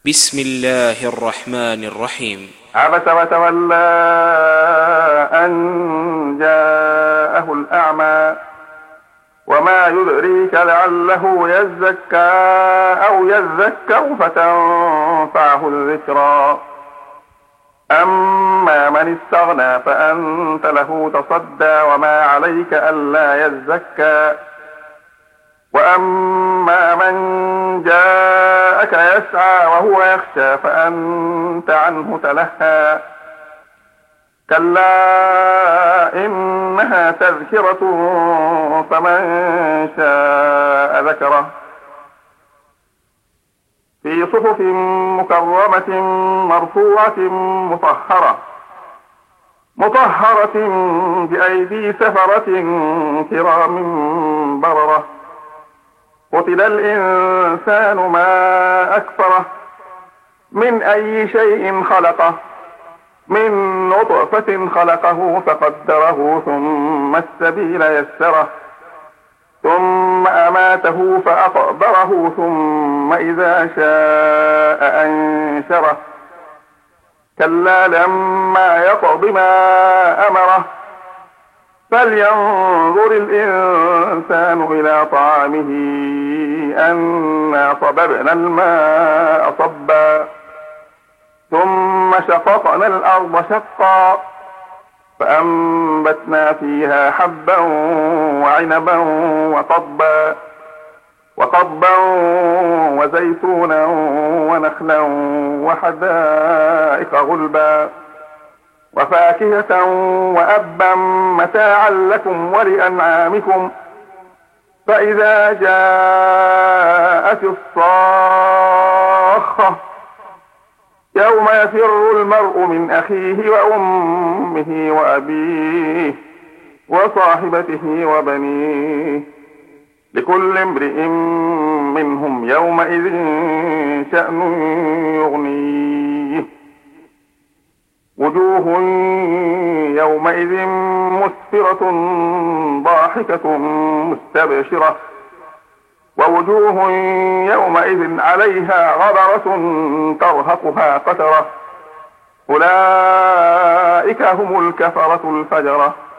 بسم الله الرحمن الرحيم. عبس وتولى أن جاءه الأعمى وما يدريك لعله يزكى أو يذكر فتنفعه الذكرى أما من استغنى فأنت له تصدى وما عليك ألا يزكى وأما من جاءك يسعى وهو يخشى فأنت عنه تلهى كلا إنها تذكرة فمن شاء ذكره في صحف مكرمة مرفوعة مطهرة بأيدي سفرة كرام بررة قتل الإنسان ما أكفره من أي شيء خلقه من نطفة خلقه فقدره ثم السبيل يسره ثم أماته فأقبره ثم إذا شاء أنشره كلا لما يقض ما أمره فلينظر الإنسان إلى طعامه أنا صببنا الماء صبا ثم شققنا الأرض شقا فأنبتنا فيها حبا وعنبا وقضبا وزيتونا ونخلا وحدائق غلبا وفاكهة وأبا متاعا لكم ولأنعامكم فإذا جاءت الصاخة يوم يفر المرء من أخيه وأمه وأبيه وصاحبته وبنيه لكل امرئ منهم يومئذ شأن يغنيه وجوه يومئذ مسفرة ضاحكة مستبشرة ووجوه يومئذ عليها غبرة ترهقها قترة أولئك هم الكفرة الفجرة.